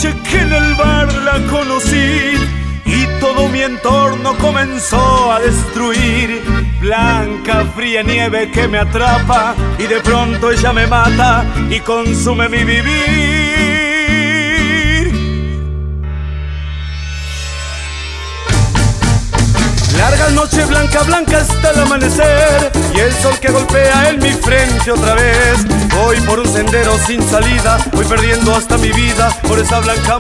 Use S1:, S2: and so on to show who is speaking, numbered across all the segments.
S1: noche que en el bar la conocí y todo mi entorno comenzó a destruir. Blanca, fría nieve que me atrapa y de pronto ella me mata y consume mi vivir. Larga noche blanca, blanca hasta el amanecer y el sol que golpea en mi frente otra vez. Voy por un sendero sin salida, voy perdiendo hasta mi vida por esa blanca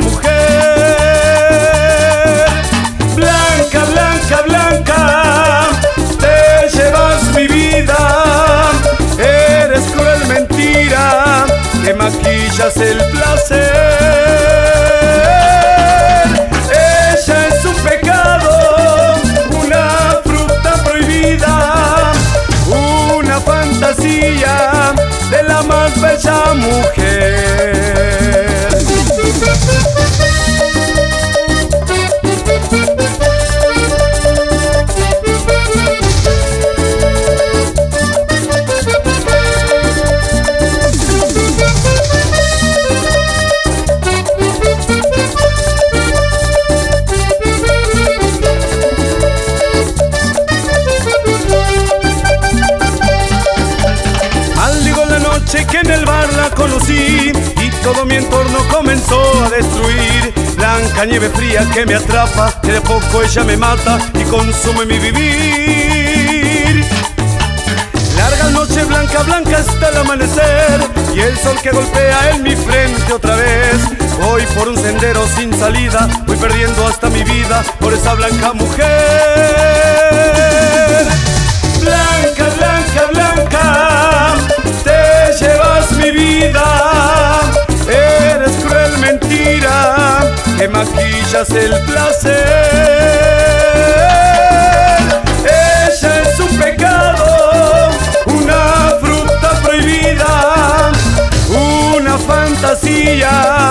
S1: mujer. Blanca, blanca, blanca, te llevas mi vida. Eres cruel mentira que maquillas el placer. Ella es un pecado, una fruta prohibida, una fantasía de la más bella mujer. Que en el bar la conocí y todo mi entorno comenzó a destruir. Blanca nieve fría que me atrapa, que de poco ella me mata y consume mi vivir. Larga noche blanca, blanca hasta el amanecer y el sol que golpea en mi frente otra vez. Voy por un sendero sin salida, voy perdiendo hasta mi vida por esa blanca mujer. Blanca, blanca, blanca, te llevas mi vida. Eres cruel mentira que maquillas el placer. Ella es un pecado, una fruta prohibida, una fantasía